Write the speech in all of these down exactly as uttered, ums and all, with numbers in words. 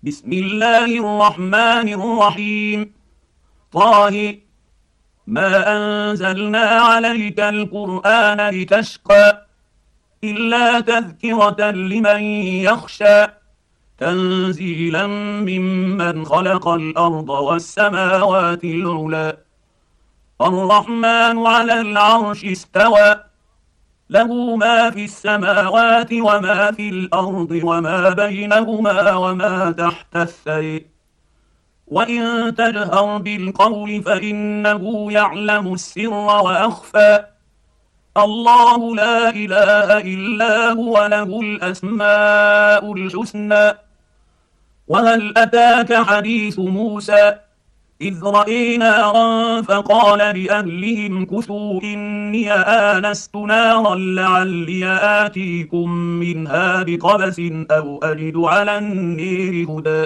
بسم الله الرحمن الرحيم. طه. ما أنزلنا عليك القرآن لتشقى إلا تذكرة لمن يخشى تنزيلا ممن خلق الأرض والسماوات العلى الرحمن على العرش استوى له ما في السماوات وما في الأرض وما بينهما وما تحت الثرى وإن تجهر بالقول فإنه يعلم السر وأخفى الله لا إله إلا هو له الأسماء الحسنى. وهل أتاك حديث موسى إذ رأى نارا فقال لأهلهم كثوا إني آنست نارا لعلي آتيكم منها بقبس أو أجد على النير هدى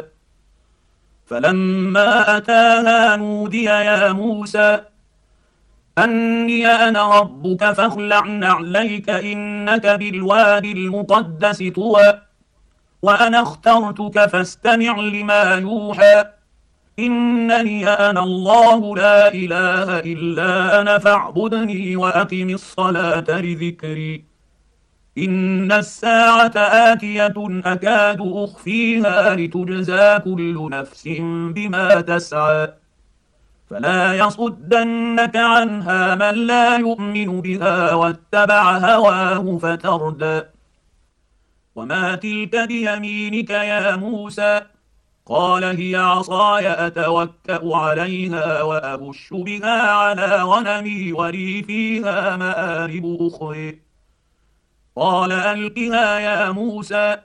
فلما أتاها نودي يا موسى أني أنا ربك فاخلع نعليك إنك بالوادي المقدس طوى وأنا اخترتك فاستمع لما يوحى إنني أنا الله لا إله إلا أنا فاعبدني وأقم الصلاة لذكري إن الساعة آتية أكاد أخفيها لتجزى كل نفس بما تسعى فلا يصدنك عنها من لا يؤمن بها واتبع هواه فتردى وما تلك بيمينك يا موسى قال هي عصاي أتوكأ عليها وأبش بها على غنمي ولي فيها مآرب أخرى قال ألقها يا موسى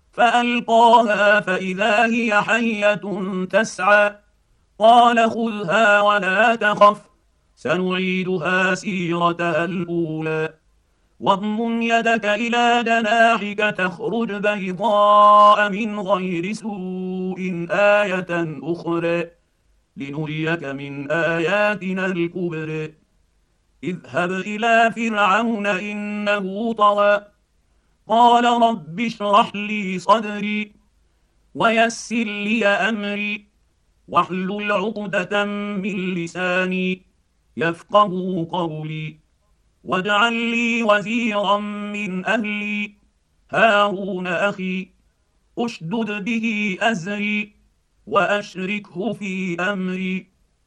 فألقاها فإذا هي حية تسعى قال خذها ولا تخف سنعيدها سيرتها الأولى واضم يدك إلى جناحك تخرج بيضاء من غير سوء آية أخرى لنريك من آياتنا الكبرى اذهب إلى فرعون إنه طغى قال رب اشرح لي صدري ويسر لي أمري واحلل عقدة من لساني يفقه قولي واجعل لي وزيرا من أهلي هارون أخي أشدد به أزري وأشركه في أمري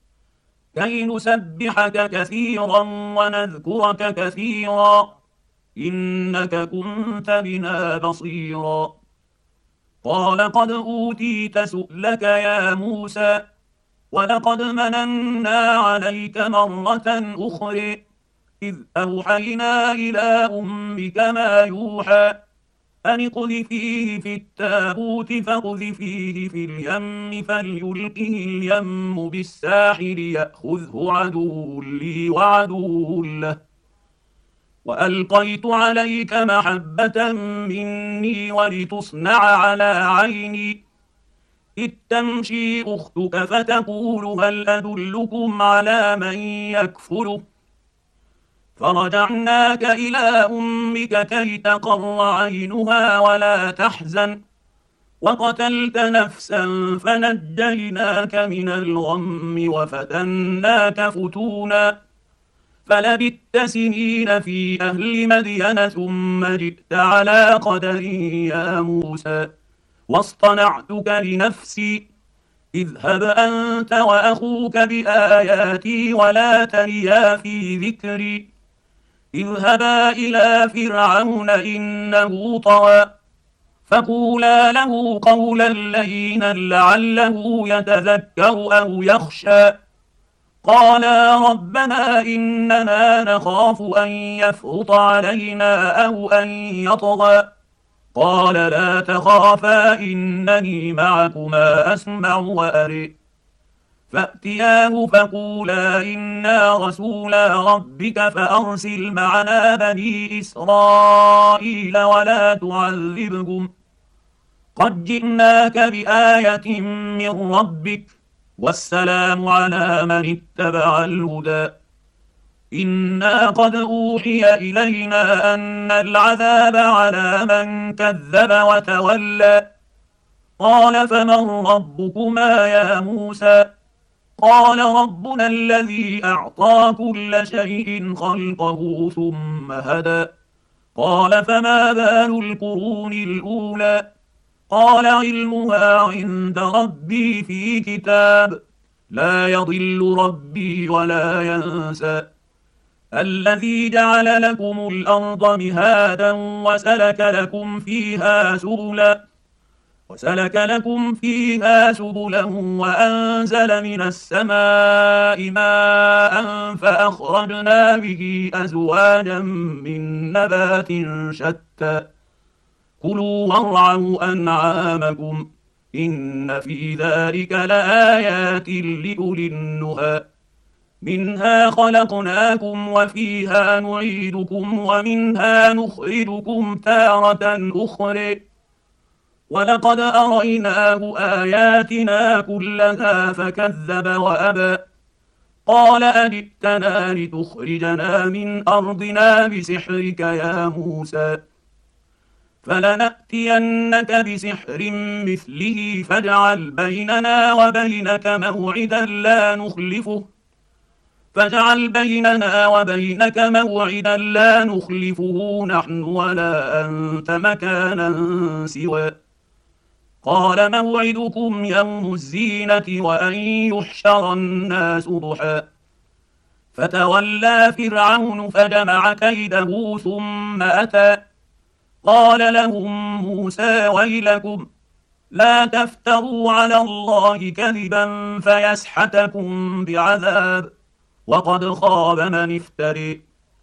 كي نسبحك كثيرا ونذكرك كثيرا إنك كنت بنا بصيرا قال قد أوتيت سؤلك يا موسى ولقد مننا عليك مرة أخرى إذ أوحينا إلى أمك ما يوحى أن اقذفيه في التابوت فاقذفيه في اليم فليلقه اليم بالساحل يأخذه عدو لي وعدو له وألقيت عليك محبة مني ولتصنع على عيني إذ تمشي أختك فتقول هل أدلكم على من يكفله فرجعناك إلى أمك كي تقر عينها ولا تحزن وقتلت نفسا فنجيناك من الغم وفتناك فتونا فلبثت سنين في أهل مدين ثم جئت على قدر يا موسى واصطنعتك لنفسي اذهب أنت وأخوك بآياتي ولا تنيا في ذكري اذهبا إلى فرعون إنه طغى فقولا له قولا لينا لعله يتذكر أو يخشى قالا ربنا إننا نخاف أن يفرط علينا أو أن يطغى قال لا تخافا إنني معكما أسمع وأرى فأتياه فقولا إنا رسولا ربك فأرسل معنا بني إسرائيل ولا تعذبهم قد جئناك بآية من ربك والسلام على من اتبع الهدى إنا قد أوحي إلينا أن العذاب على من كذب وتولى قال فمن ربكما يا موسى قال ربنا الذي أعطى كل شيء خلقه ثم هدى قال فما بال القرون الأولى قال علمها عند ربي في كتاب لا يضل ربي ولا ينسى الذي جعل لكم الأرض مهادا وسلك لكم فيها سبلا وسلك لكم فيها سبلا وأنزل من السماء ماء فأخرجنا به أزواجا من نبات شتى كلوا وارعوا أنعامكم إن في ذلك لآيات لأولي النهى منها خلقناكم وفيها نعيدكم ومنها نخرجكم تارة أخرى ولقد أريناه آياتنا كلها فكذب وأبى قال أجئتنا لتخرجنا من أرضنا بسحرك يا موسى فلنأتينك بسحر مثله فاجعل بيننا وبينك موعدا لا نخلفه فاجعل بيننا وبينك موعدا لا نخلفه نحن ولا أنت مكانا سوى قال موعدكم يوم الزينة وأن يحشر الناس ضحى فتولى فرعون فجمع كيده ثم أتى قال لهم موسى ويلكم لا تفتروا على الله كذبا فيسحتكم بعذاب وقد خاب من افتري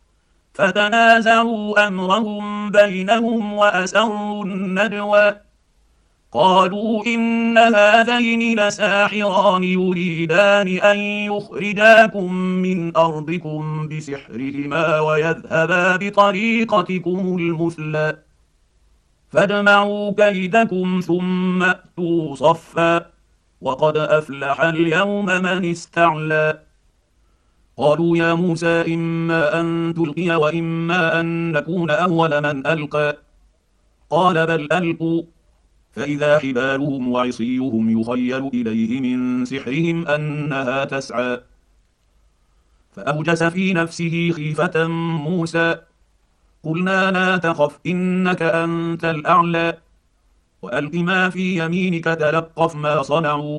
فتنازعوا أمرهم بينهم وأسروا النجوى قالوا إن هذين لساحران يريدان أن يخرجاكم من أرضكم بسحرهما ويذهبا بطريقتكم المثلى فاجمعوا كيدكم ثم أتوا صفا وقد أفلح اليوم من استعلى قالوا يا موسى إما أن تلقي وإما أن نكون أول من ألقى قال بل ألقوا فإذا حبالهم وعصيهم يخيل إليه من سحرهم أنها تسعى فأوجس في نفسه خيفة موسى قلنا لا تخف إنك أنت الأعلى وألق ما في يمينك تلقف ما صنعوا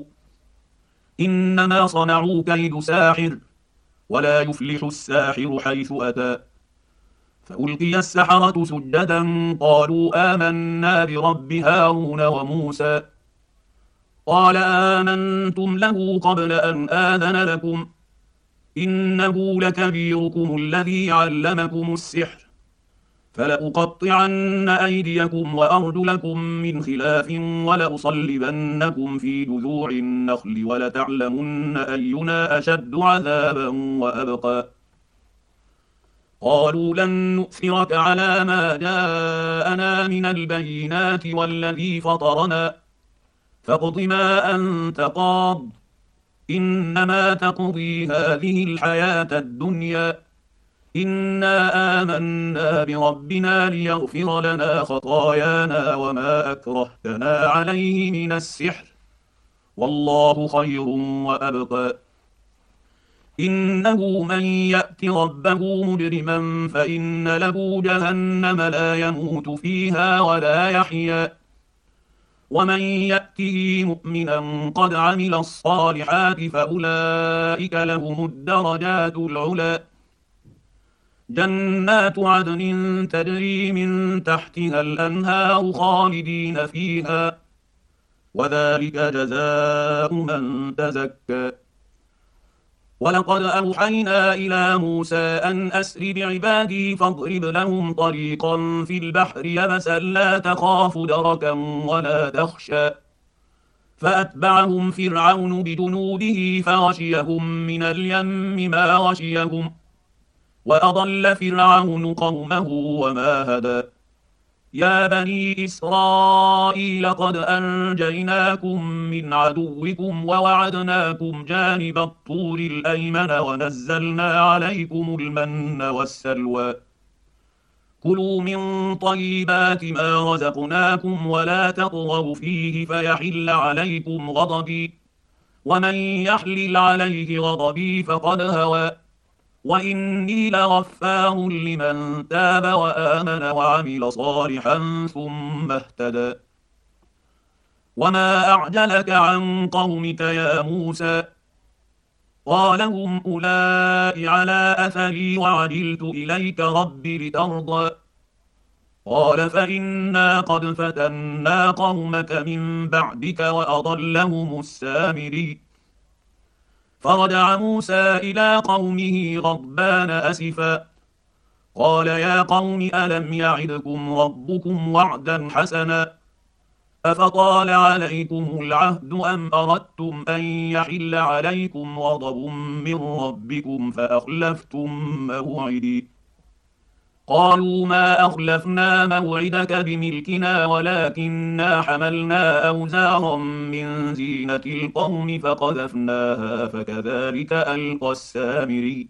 إنما صنعوا كيد ساحر ولا يفلح الساحر حيث أتى فألقي السحرة سجدا قالوا آمنا برب هارون وموسى قال آمنتم له قبل أن آذن لكم إنه لكبيركم الذي علمكم السحر فلأقطعن أيديكم وأرجلكم من خلاف ولأصلبنكم في جذوع النخل ولتعلمن أينا أشد عذابا وأبقى قالوا لن نؤثرك على ما جاءنا من البينات والذي فطرنا فاقض ما أنت قاض إنما تقضي هذه الحياة الدنيا إنا آمنا بربنا ليغفر لنا خطايانا وما أكرهتنا عليه من السحر والله خير وأبقى إنه من يأت ربه مجرما فإن له جهنم لا يموت فيها ولا يحيا ومن يأته مؤمنا قد عمل الصالحات فأولئك لهم الدرجات العلى جنات عدن تجري من تحتها الأنهار خالدين فيها وذلك جزاء من تزكى ولقد أوحينا إلى موسى أن أسر بعبادي فاضرب لهم طريقا في البحر يبسا لا تخاف دركا ولا تخشى فأتبعهم فرعون بجنوده فغشيهم من اليم ما غشيهم وأضل فرعون قومه وما هدى يا بني إسرائيل قد أنجيناكم من عدوكم ووعدناكم جانب الطور الأيمن ونزلنا عليكم المن والسلوى كلوا من طيبات ما رزقناكم ولا تطغوا فيه فيحل عليكم غضبي، ومن يحلل عليه غضبي فقد هوى، وإني لغفار لمن تاب وآمن وعمل صالحا ثم اهتدى. وما أعجلك عن قومك يا موسى؟ قال هم أولئك على أثري وعجلت إليك رب لترضى. قال فإنا قد فتنا قومك من بعدك وأضلهم السامري. فرجع موسى إلى قومه غضبان أسفا قال يا قوم ألم يعدكم ربكم وعدا حسنا أفطال عليكم العهد أم أردتم أن يحل عليكم غضب من ربكم فأخلفتم موعدي. قالوا ما أخلفنا موعدك بملكنا ولكننا حملنا أوزارا من زينة القوم فقذفناها فكذلك ألقى السامري.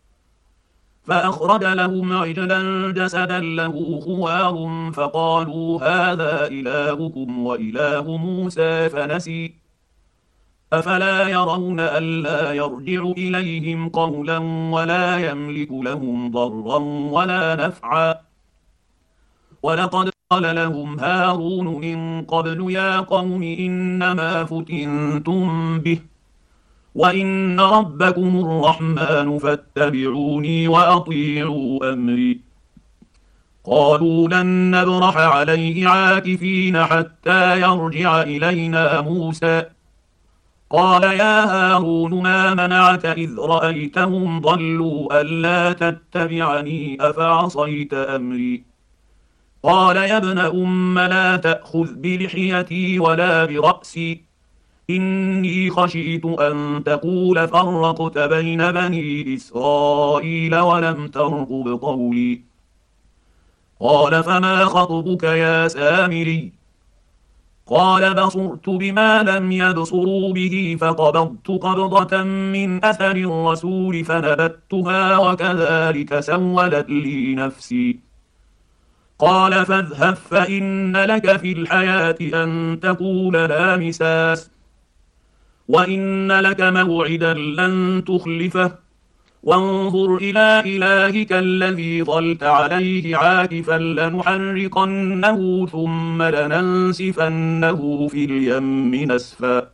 فأخرج لهم عجلا جسدا له خوار فقالوا هذا إلهكم وإله موسى فنسي. أفلا يرون ألا يرجع إليهم قولا ولا يملك لهم ضرا ولا نفعا. ولقد قال لهم هارون من قبل يا قوم إنما فتنتم به وإن ربكم الرحمن فاتبعوني وأطيعوا أمري. قالوا لن نبرح عليه عاكفين حتى يرجع إلينا موسى. قال يا هارون ما منعك إذ رأيتهم ضلوا ألا تتبعني أفعصيت أمري. قال يا ابن أم لا تأخذ بلحيتي ولا برأسي إني خشيت أن تقول فرقت بين بني إسرائيل ولم ترقب قولي. قال فما خطبك يا سامري؟ قال بصرت بما لم يبصروا به فقبضت قبضة من أثر الرسول فنبتها وكذلك سولت لي نفسي. قال فاذهب فإن لك في الحياة أن تقول لا مساس وإن لك موعدا لن تخلفه وانظر إلى إلهك الذي ظلت عليه عاكفا لنحرقنه ثم لننسفنه في اليم نسفا.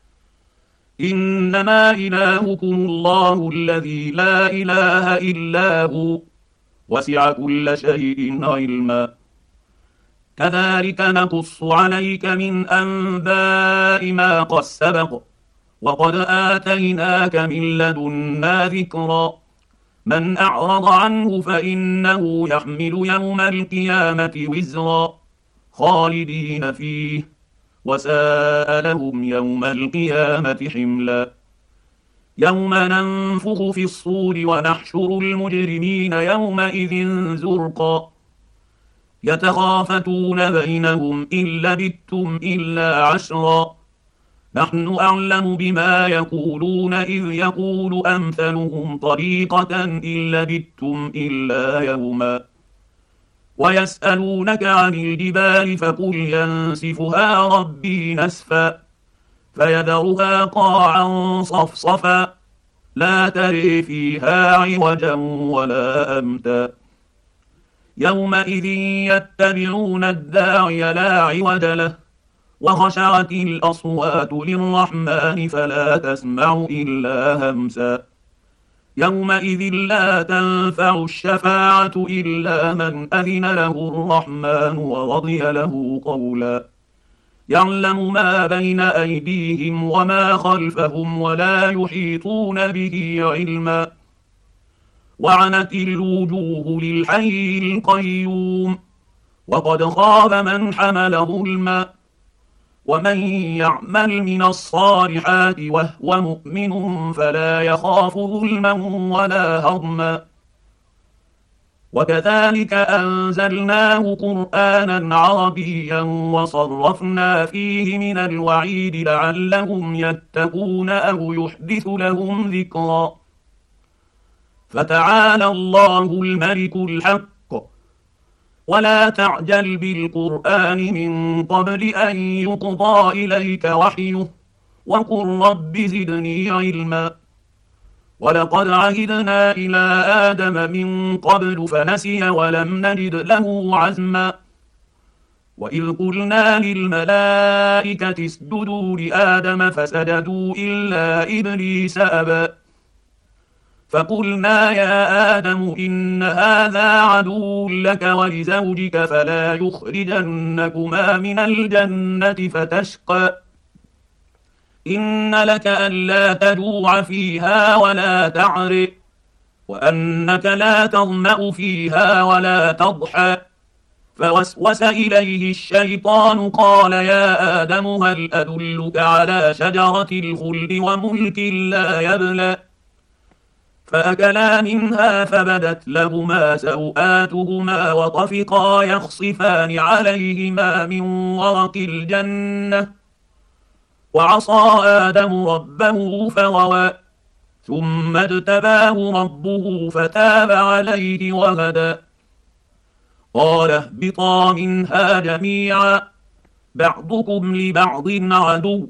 إنما إلهكم الله الذي لا إله إلا هو وسع كل شيء علما. كذلك نقص عليك من أنباء ما قد سبق وقد آتيناك من لدنا ذكرا. من أعرض عنه فإنه يحمل يوم القيامة وزرا خالدين فيه وساء لهم يوم القيامة حملا. يوم ننفخ في الصور ونحشر المجرمين يومئذ زرقا يتخافتون بينهم إن لبثتم إلا عشرا نحن أعلم بما يقولون إذ يقول أمثلهم طريقة إن لبثتم إلا يوما. ويسألونك عن الجبال فقل ينسفها ربي نسفا فيذرها قاعا صفصفا لا تري فيها عوجا ولا أمتا. يومئذ يتبعون الداعي لا عوج له وخشعت الأصوات للرحمن فلا تسمع إلا همسا. يومئذ لا تنفع الشفاعة إلا من أذن له الرحمن ورضي له قولا. يعلم ما بين أيديهم وما خلفهم ولا يحيطون به علما. وعنت الوجوه للحي القيوم وقد خاب من حمل ظلما. ومن يعمل من الصالحات وهو مؤمن فلا يخاف ظلما ولا هضما. وكذلك أنزلناه قرآنا عربيا وصرفنا فيه من الوعيد لعلهم يتقون أو يحدث لهم ذكرا. فتعالى الله الملك الحق ولا تعجل بالقرآن من قبل أن يقضى إليك وحيه وقل رب زدني علما. ولقد عهدنا إلى آدم من قبل فنسي ولم نجد له عزما. وإذ قلنا للملائكة اسجدوا لآدم فسجدوا إلا إبليس أبى. فقلنا يا آدم إن هذا عدو لك ولزوجك فلا يخرجنكما من الجنة فتشقى. إن لك ألا تجوع فيها ولا تعري وأنك لا تظمأ فيها ولا تضحى. فوسوس إليه الشيطان قال يا آدم هل أدلك على شجرة الخلد وملك لا يبلى. فأكلا منها فبدت لهما سوآتهما وطفقا يخصفان عليهما من ورق الجنة. وعصى آدم ربه فغوى ثم اجتباه ربه فتاب عليه وهدى. قال اهبطا منها جميعا بعضكم لبعض عدو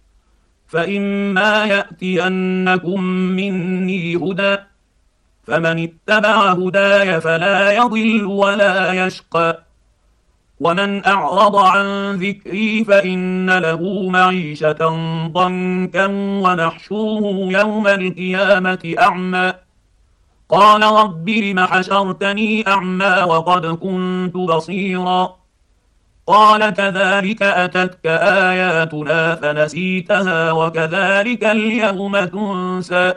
فإما يأتينكم مني هدى فمن اتبع هداي فلا يضل ولا يشقى. ومن أعرض عن ذكري فإن له معيشة ضنكا ونحشوه يوم القيامة أعمى. قال رب لم حشرتني أعمى وقد كنت بصيرا. قال كذلك أتتك آياتنا فنسيتها وكذلك اليوم تنسى.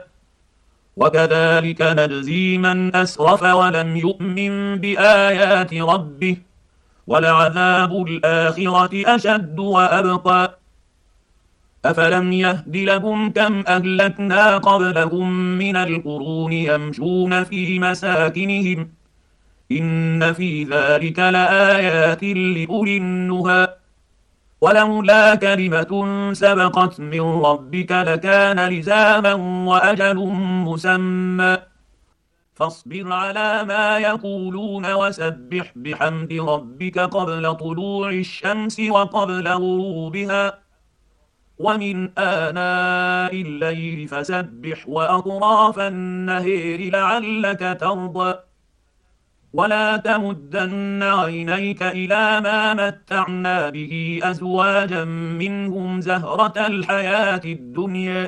وكذلك نجزي من أسرف ولم يؤمن بآيات ربه ولعذاب الآخرة أشد وأبقى. أفلم يهد لهم كم أهلكنا قبلهم من القرون يمشون في مساكنهم إن في ذلك لآيات لأولي النهى. ولولا كلمة سبقت من ربك لكان لزاما وأجل مسمى. فاصبر على ما يقولون وسبح بحمد ربك قبل طلوع الشمس وقبل غروبها ومن آناء الليل فسبح وأطراف النهير لعلك ترضى. ولا تمدن عينيك إلى ما متعنا به أزواجا منهم زهرة الحياة الدنيا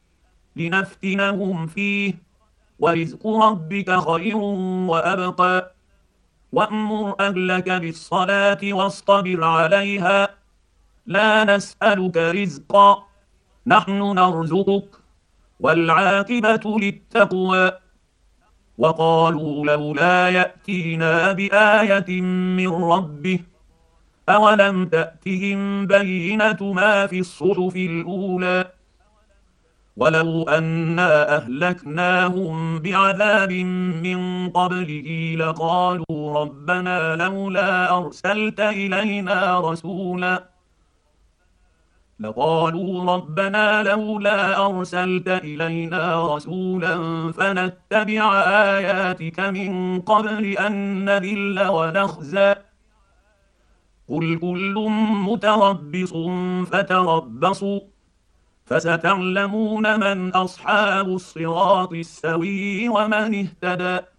لنفتنهم فيه ورزق ربك خير وأبقى. وأمر أهلك بالصلاة واصطبر عليها لا نسألك رزقا نحن نرزقك والعاقبة للتقوى. وقالوا لولا يأتينا بآية من ربه أولم تأتهم بينة ما في الصحف الأولى. ولو أنا أهلكناهم بعذاب من قبله لقالوا ربنا لولا أرسلت إلينا رسولا لقالوا ربنا لولا أرسلت إلينا رسولا فنتبع آياتك من قبل أن نذل ونخزى. قل كل متربص فتربصوا فستعلمون من أصحاب الصراط السوي ومن اهتدى.